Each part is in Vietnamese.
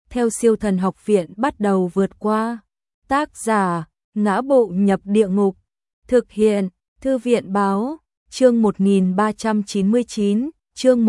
theo Siêu Thần Học Viện bắt đầu vượt qua. Tác giả: Ngã Bộ Nhập Địa Ngục. Thực hiện: Thư viện báo. Chương 1399, chương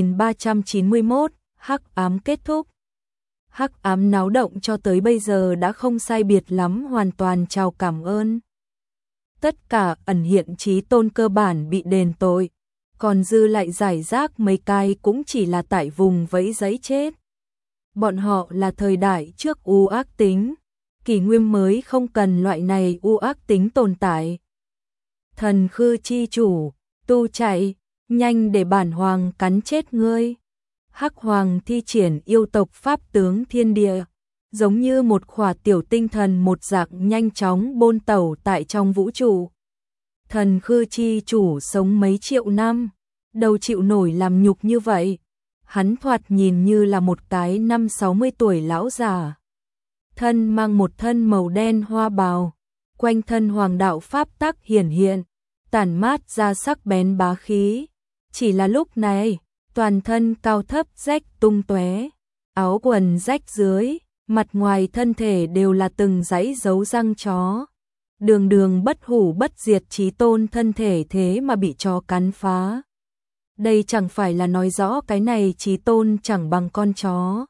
1391, Hắc ám kết thúc. Hắc ám náo động cho tới bây giờ đã không sai biệt lắm hoàn toàn chào cảm ơn. Tất cả ẩn hiện chí tôn cơ bản bị đền tội, còn dư lại giải rác mấy cái cũng chỉ là tại vùng vẫy giấy chết. Bọn họ là thời đại trước u ác tính, kỷ nguyên mới không cần loại này u ác tính tồn tại. Thần Khư chi chủ, tu chạy, nhanh để bản hoàng cắn chết ngươi. Hắc hoàng thi triển yêu tộc pháp tướng thiên địa, giống như một khỏa tiểu tinh thần một dạng nhanh chóng bôn tẩu tại trong vũ trụ. Thần Khư chi chủ sống mấy triệu năm, đâu chịu nổi làm nhục như vậy. Hắn thoạt nhìn như là một cái 50-60 tuổi lão già. Thân mang một thân màu đen hoa bào, quanh thân hoàng đạo pháp tắc hiển hiện, tản mát ra sắc bén bá khí. Chỉ là lúc này, toàn thân cao thấp rách tung tóe, áo quần rách dưới, mặt ngoài thân thể đều là từng dãy dấu răng chó. Đường đường bất hủ bất diệt chí tôn thân thể thế mà bị chó cắn phá. Đây chẳng phải là nói rõ cái này chí tôn chẳng bằng con chó.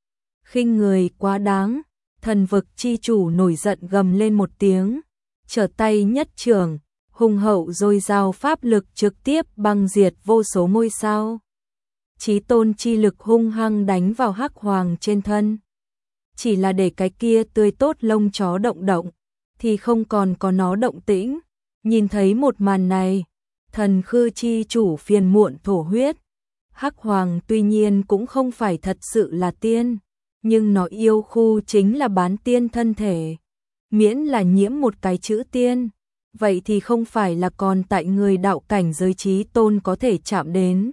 Khinh người quá đáng, thần vực chi chủ nổi giận gầm lên một tiếng, trở tay nhất trường, hùng hậu dồi dào pháp lực trực tiếp băng diệt vô số ngôi sao. Chí tôn chi lực hung hăng đánh vào Hắc hoàng trên thân. Chỉ là để cái kia tươi tốt lông chó động động, thì không còn có nó động tĩnh. Nhìn thấy một màn này, Thần Khư chi chủ phiền muộn thổ huyết. Hắc hoàng tuy nhiên cũng không phải thật sự là tiên, nhưng nó yêu khu chính là bán tiên thân thể. Miễn là nhiễm một cái chữ tiên, vậy thì không phải là còn tại người đạo cảnh giới chí tôn có thể chạm đến.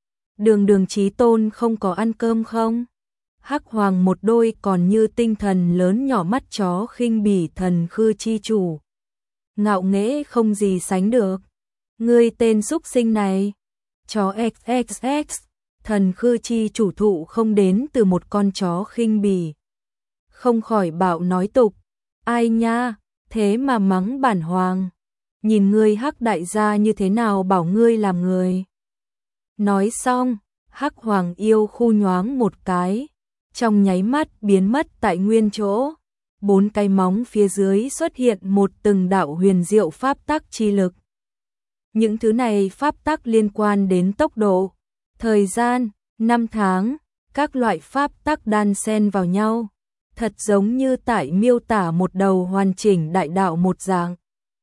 Đường chí tôn không có ăn cơm không? Hắc hoàng một đôi còn như tinh thần lớn nhỏ mắt chó khinh bỉ Thần Khư chi chủ. Ngạo nghễ không gì sánh được. Ngươi tên súc sinh này, chó XXX, Thần Khư chi chủ thụ không đến từ một con chó khinh bỉ. Không khỏi bạo nói tục, ai nha, thế mà mắng bản hoàng. Nhìn ngươi Hắc đại gia như thế nào bảo ngươi làm người. Nói xong, Hắc hoàng yêu khu nhoáng một cái, trong nháy mắt biến mất tại nguyên chỗ. 4 cái móng phía dưới xuất hiện một từng đạo huyền diệu pháp tắc chi lực. Những thứ này pháp tắc liên quan đến tốc độ, thời gian, năm tháng, các loại pháp tắc đan xen vào nhau, thật giống như tại miêu tả một đầu hoàn chỉnh đại đạo một dạng.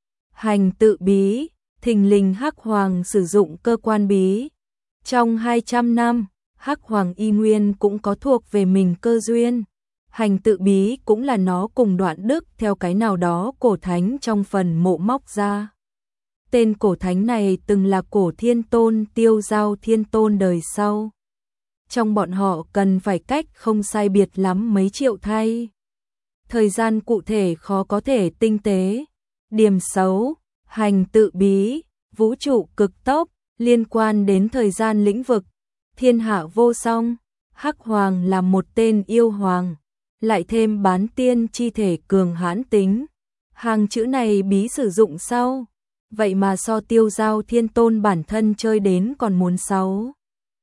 Hành tự bí, thình lình Hắc hoàng sử dụng cơ quan bí. Trong 200 năm, Hắc hoàng y nguyên cũng có thuộc về mình cơ duyên. Hành tự bí cũng là nó cùng Đoạn Đức theo cái nào đó cổ thánh trong phần mộ móc ra. Tên cổ thánh này từng là cổ thiên tôn Tiêu Giao thiên tôn đời sau. Trong bọn họ cần phải cách không sai biệt lắm mấy triệu thay. Thời gian cụ thể khó có thể tinh tế. Điểm xấu, hành tự bí, vũ trụ cực tốc, liên quan đến thời gian lĩnh vực. Thiên hạ vô song, Hắc hoàng là một tên yêu hoàng, lại thêm bán tiên chi thể cường hãn tính. Hàng chữ này bí sử dụng sau, vậy mà so Tiêu Giao thiên tôn bản thân chơi đến còn muốn xấu.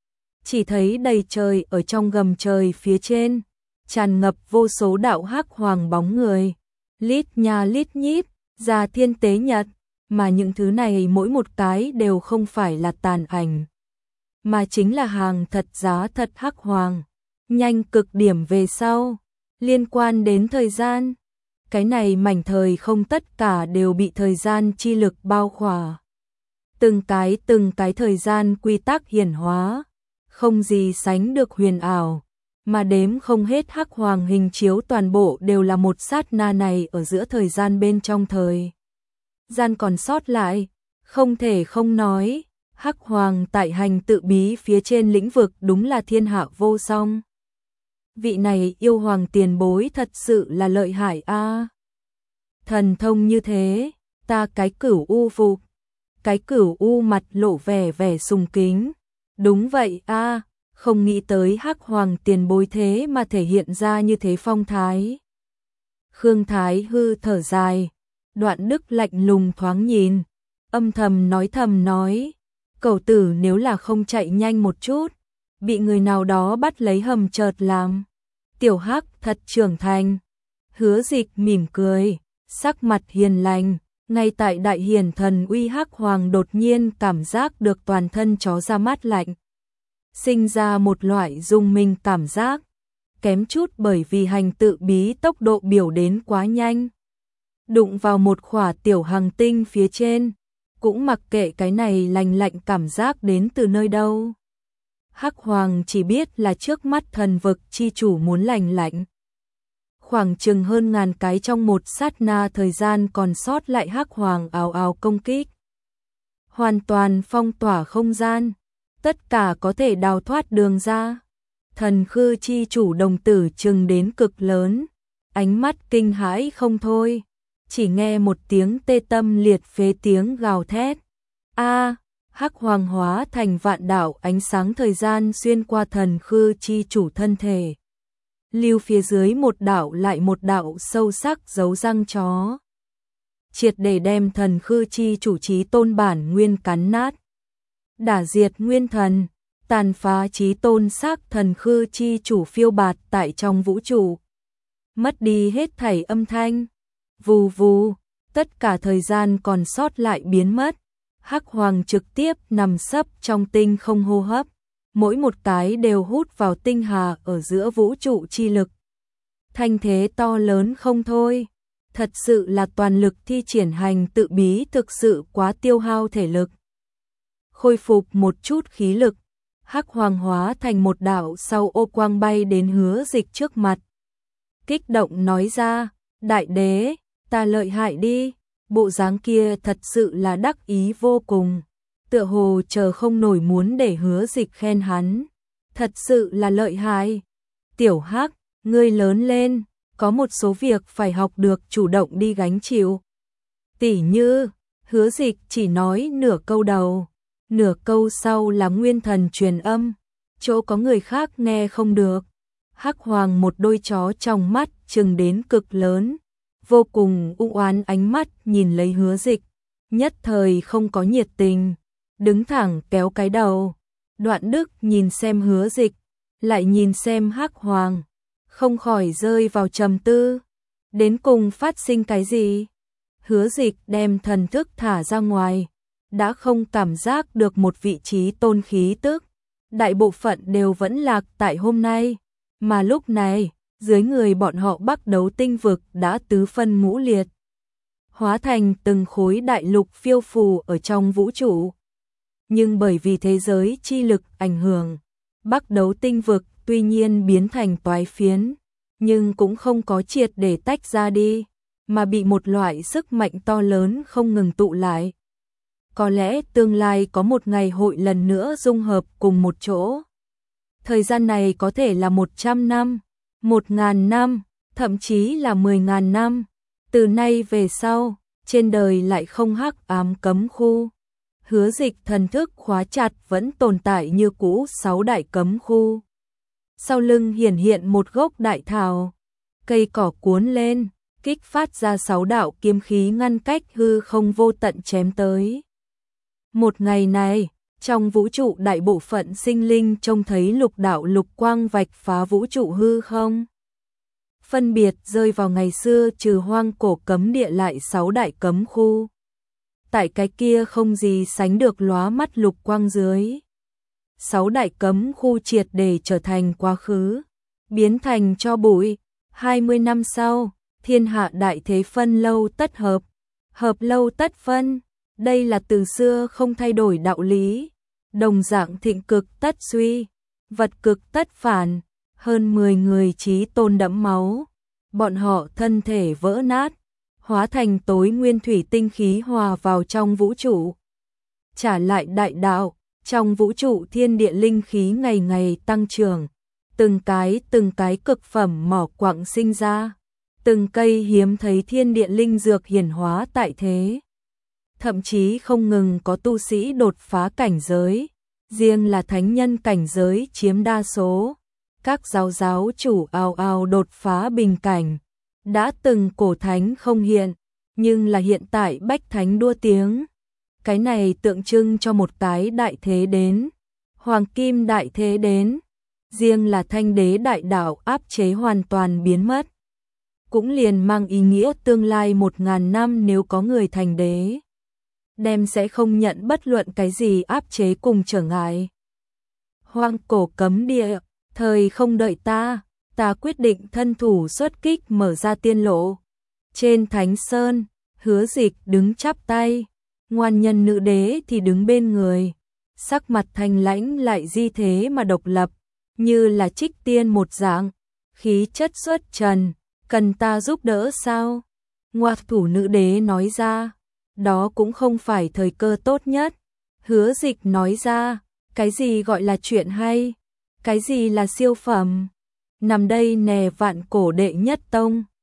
Chỉ thấy đầy trời ở trong gầm trời phía trên, tràn ngập vô số đạo Hắc hoàng bóng người, lít nha lít nhít, ra thiên tế nhật, mà những thứ này mỗi một cái đều không phải là tàn ảnh, mà chính là hàng thật giá thật Hắc hoàng, nhanh cực điểm về sau, liên quan đến thời gian. Cái này mảnh thời không tất cả đều bị thời gian chi lực bao khỏa. Từng cái thời gian quy tắc hiển hóa, không gì sánh được huyền ảo, mà đếm không hết Hắc hoàng hình chiếu toàn bộ đều là một sát na này ở giữa thời gian bên trong thời gian còn sót lại, không thể không nói, Hắc hoàng tại hành tự bí phía trên lĩnh vực đúng là thiên hạ vô song. Vị này yêu hoàng tiền bối thật sự là lợi hại a. Thần thông như thế, ta cái Cửu U phục. Cái Cửu U mặt lộ vẻ sùng kính. Đúng vậy a, không nghĩ tới Hắc Hoàng tiền bối thế mà thể hiện ra như thế phong thái. Khương Thái Hư thở dài, Đoạn Đức lạnh lùng thoáng nhìn, âm thầm nói, cẩu tử nếu là không chạy nhanh một chút, bị người nào đó bắt lấy hầm chợt làm. Tiểu Hắc thật trưởng thành. Hứa Dịch mỉm cười, sắc mặt hiền lành, ngay tại đại hiển thần uy Hắc Hoàng đột nhiên cảm giác được toàn thân chó ra mát lạnh. Sinh ra một loại rung mình cảm giác, kém chút bởi vì hành tự bí tốc độ biểu đến quá nhanh. Đụng vào một khỏa tiểu hành tinh phía trên, cũng mặc kệ cái này lạnh cảm giác đến từ nơi đâu. Hắc Hoàng chỉ biết là trước mắt thần vực chi chủ muốn lạnh. Khoảng chừng hơn ngàn cái trong một sát na thời gian còn sót lại Hắc Hoàng ào ào công kích. Hoàn toàn phong tỏa không gian, tất cả có thể đào thoát đường ra. Thần khư chi chủ đồng tử trừng đến cực lớn, ánh mắt kinh hãi không thôi. Chỉ nghe một tiếng tê tâm liệt phế tiếng gào thét. Hắc Hoàng hóa thành vạn đạo ánh sáng thời gian xuyên qua thần khư chi chủ thân thể. Lưu phía dưới một đạo lại một đạo sâu sắc dấu răng chó. Triệt để đem thần khư chi chủ chí tôn bản nguyên cắn nát. Đả diệt nguyên thần, tàn phá chí tôn xác thần khư chi chủ phiêu bạt tại trong vũ trụ. Mất đi hết thảy âm thanh. Vù vù, tất cả thời gian còn sót lại biến mất. Hắc Hoàng trực tiếp nằm sấp trong tinh không hô hấp, mỗi một cái đều hút vào tinh hà ở giữa vũ trụ chi lực. Thanh thế to lớn không thôi, thật sự là toàn lực thi triển hành tự bí thực sự quá tiêu hao thể lực. Khôi phục một chút khí lực, Hắc Hoàng hóa thành một đạo sau ô quang bay đến Hứa Dịch trước mặt. Kích động nói ra, đại đế, ta lợi hại đi. Bộ dáng kia thật sự là đắc ý vô cùng, tựa hồ chờ không nổi muốn để Hứa Dịch khen hắn. Thật sự là lợi hại. Tiểu Hắc, ngươi lớn lên, có một số việc phải học được chủ động đi gánh chịu. Tỉ như, Hứa Dịch chỉ nói nửa câu đầu, nửa câu sau là nguyên thần truyền âm, chỗ có người khác nghe không được. Hắc Hoàng một đôi chó trong mắt trừng đến cực lớn, vô cùng u oán ánh mắt nhìn lấy Hứa Dịch, nhất thời không có nhiệt tình, đứng thẳng kéo cái đầu. Đoạn Đức nhìn xem Hứa Dịch, lại nhìn xem Hắc Hoàng, không khỏi rơi vào trầm tư. Đến cùng phát sinh cái gì? Hứa Dịch đem thần thức thả ra ngoài, đã không cảm giác được một vị trí tôn khí tức, đại bộ phận đều vẫn lạc tại hôm nay, mà lúc này dưới người bọn họ Bắc Đấu tinh vực đã tứ phân ngũ liệt, hóa thành từng khối đại lục phiêu phù ở trong vũ trụ. Nhưng bởi vì thế giới chi lực ảnh hưởng, Bắc Đấu tinh vực tuy nhiên biến thành toái phiến, nhưng cũng không có triệt để tách ra đi, mà bị một loại sức mạnh to lớn không ngừng tụ lại. Có lẽ tương lai có một ngày hội lần nữa dung hợp cùng một chỗ. Thời gian này có thể là 100 năm, 1000 năm, thậm chí là 10.000 năm. Từ nay về sau, trên đời lại không hắc ám cấm khu. Hứa Dịch thần thức khóa chặt vẫn tồn tại như cũ 6 đại cấm khu. Sau lưng hiển hiện một gốc đại thảo, cây cỏ cuốn lên, kích phát ra 6 đạo kiếm khí ngăn cách hư không vô tận chém tới. Một ngày này, trong vũ trụ đại bộ phận sinh linh trông thấy lục đạo lục quang vạch phá vũ trụ hư không. Phân biệt rơi vào ngày xưa trừ hoang cổ cấm địa lại 6 đại cấm khu. Tại cái kia không gì sánh được lóa mắt lục quang dưới. 6 đại cấm khu triệt để trở thành quá khứ, biến thành cho bụi. 20 năm sau, thiên hạ đại thế phân lâu tất hợp, hợp lâu tất phân. Đây là từ xưa không thay đổi đạo lý. Đồng dạng thịnh cực tất suy, vật cực tất phản. Hơn 10 người chí tôn đẫm máu, bọn họ thân thể vỡ nát, hóa thành tối nguyên thủy tinh khí hòa vào trong vũ trụ. Trả lại đại đạo, trong vũ trụ thiên địa linh khí ngày ngày tăng trưởng, từng cái cực phẩm mỏ quặng sinh ra, từng cây hiếm thấy thiên địa linh dược hiển hóa tại thế. Thậm chí không ngừng có tu sĩ đột phá cảnh giới, riêng là thánh nhân cảnh giới chiếm đa số. Các giáo chủ ào ào đột phá bình cảnh, đã từng cổ thánh không hiện, nhưng là hiện tại bách thánh đua tiếng. Cái này tượng trưng cho một cái đại thế đến, hoàng kim đại thế đến, riêng là thanh đế đại đạo áp chế hoàn toàn biến mất. Cũng liền mang ý nghĩa tương lai 1000 năm nếu có người thành đế, đem sẽ không nhận bất luận cái gì áp chế cùng trở ngại. Hoang cổ cấm địa, thời không đợi ta quyết định thân thủ xuất kích mở ra tiên lộ. Trên Thánh Sơn, Hứa Dịch đứng chắp tay, ngoan nhân nữ đế thì đứng bên người, sắc mặt thanh lãnh lại di thế mà độc lập, như là trích tiên một dạng, khí chất xuất trần, cần ta giúp đỡ sao? Ngoạc thủ nữ đế nói ra, đó cũng không phải thời cơ tốt nhất. Hứa Dịch nói ra, cái gì gọi là chuyện hay? Cái gì là siêu phẩm? Nằm đây nè vạn cổ đệ nhất tông.